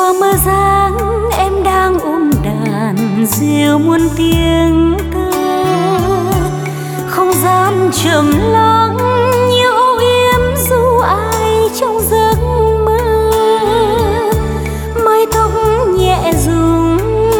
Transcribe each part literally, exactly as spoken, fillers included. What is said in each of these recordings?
qua mơ dáng em đang ôm đàn rêu muôn tiếng thơ, không gian trầm lắng như âu yếm du ai trong giấc mơ. Mái tóc nhẹ rung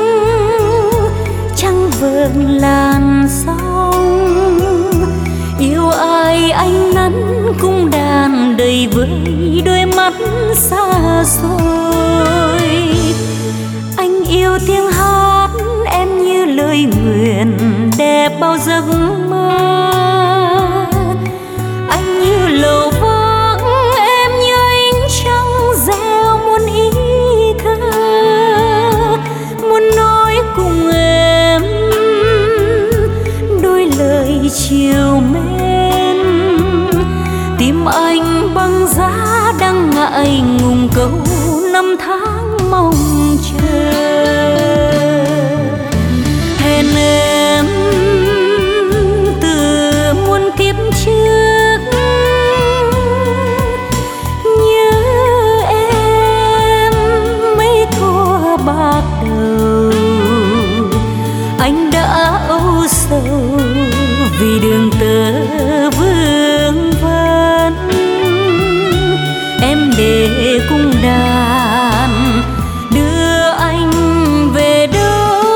trăng vờn làn sóng, yêu ai anh nắn cung đàn đầy vơi đôi mắt xa xôi. Anh yêu tiếng hát em như lời nguyện đẹp bao giấc mơ. Anh như lầu vắng em như ánh trăng gieo muôn ý thơ, muốn nói cùng em đôi lời chiều mến. Tim anh băng giá đang ngại ngùng câu năm tháng mong chờ. Hẹn em từ muôn kiếp trước, nhớ em mấy thuở bạc đầu. Anh đã âu sầu vì đường tơ vương vấn, em để cung đàn đưa anh về đâu.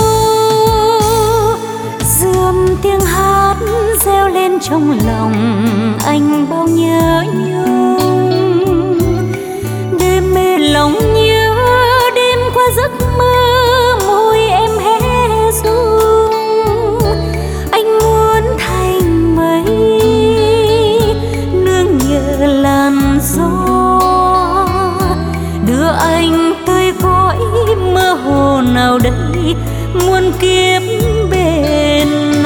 Rườm tiếng hát reo lên trong lòng anh bao nhớ nhung, đêm mê lòng nhớ đêm qua giấc mơ môi em hé rung. Anh muốn thành mây nương nhờ làn gió, đưa anh tới cõi mơ hồ nào đây muôn kiếp bên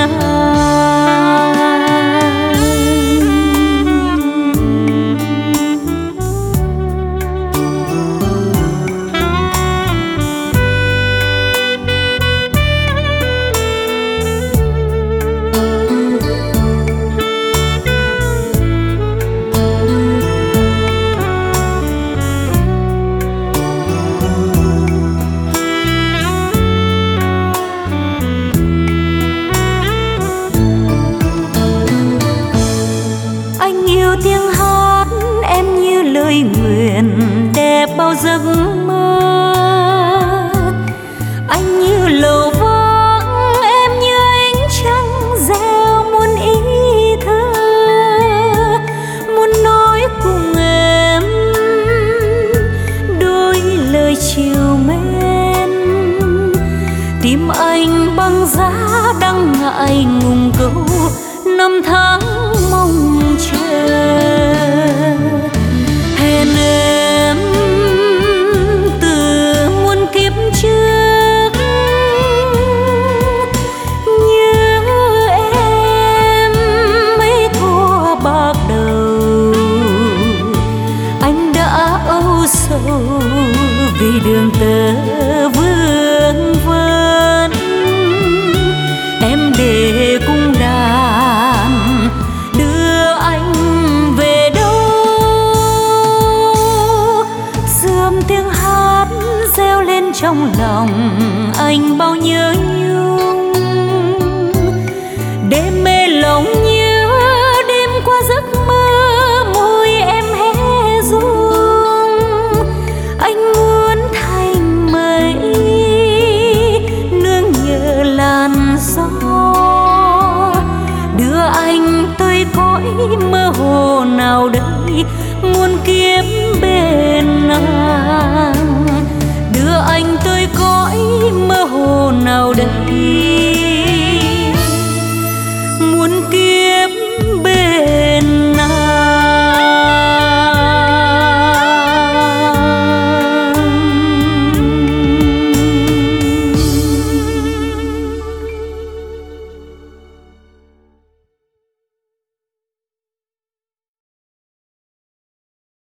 anh. Tiếng hát em như lời nguyện đẹp bao giấc mơ. Anh như lầu vắng em như ánh trăng gieo muôn ý thơ, muốn nói cùng em đôi lời chiều mến. Tim anh băng giá đang ngại ngùng câu năm tháng mong chờ. Hẹn em từ muôn kiếp trước, nhớ em mấy thuở bạc đầu. Anh đã âu sầu vì đường tơ vương vấn, em để cung đàn đưa anh về đâu. Rườm tiếng hát reo lên trong lòng anh bao nhớ nhung, đêm mê lòng nhớ đêm qua giấc mơ môi em hé rung. Anh muốn thành mây nương nhờ làn gió, đưa anh tới cõi mơ hồ nào đây